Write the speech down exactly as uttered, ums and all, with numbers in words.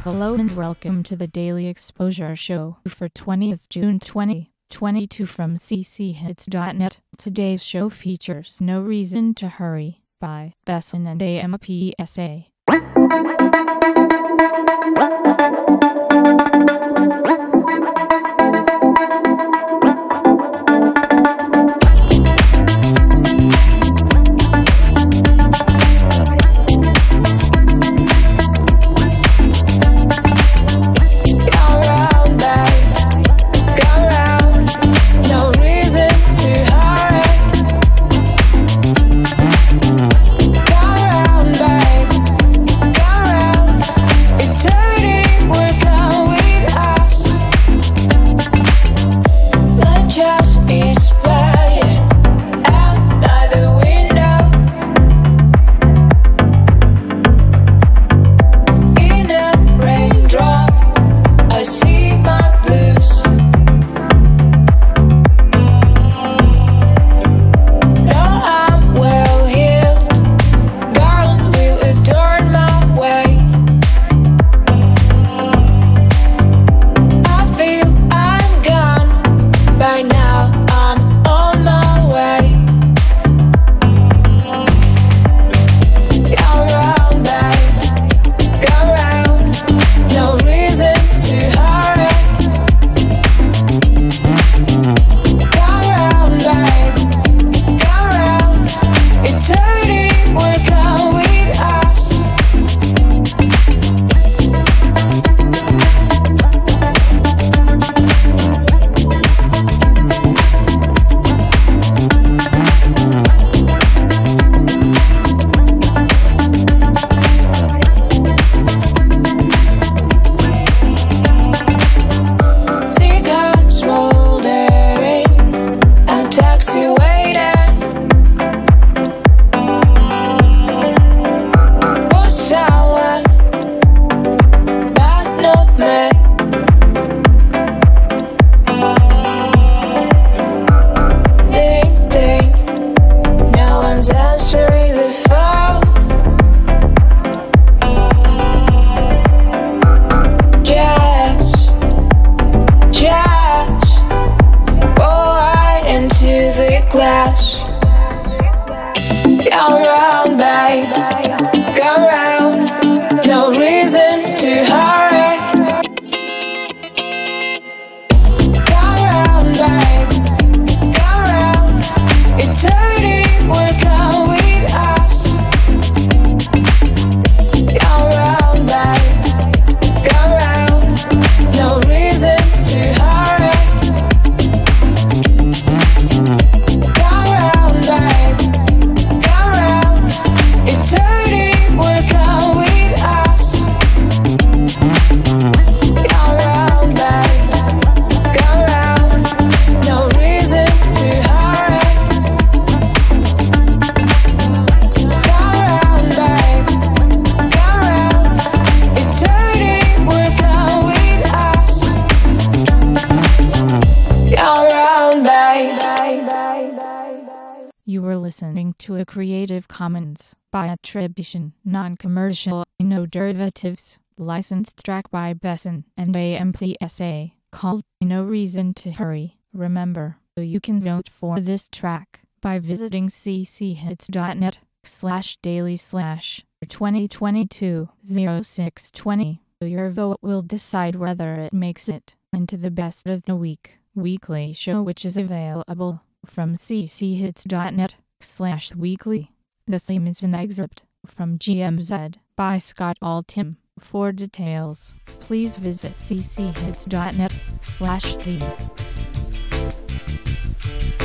Hello and welcome to the Daily Exposure Show for twentieth of June twenty twenty-two from c c hits dot net. Today's show features No Reason to Hurry by Besson and A M P S A. Glass. Go round, babe. Go round. No reason to hurry. Go round, babe. Go round. Eternity will come with us. Go round, babe. Go round. No reason to hurry. You were listening to a Creative Commons by attribution, non-commercial, no derivatives, licensed track by Besson and A M P S A, called No Reason to Hurry. Remember, you can vote for this track by visiting c c hits dot net slash daily slash twenty twenty-two oh six twenty. Your vote will decide whether it makes it into the best of the week weekly show, which is available from c c hits dot net slash weekly. The theme is an excerpt from G M Z by Scott Altham. For details, please visit c c hits dot net slash theme.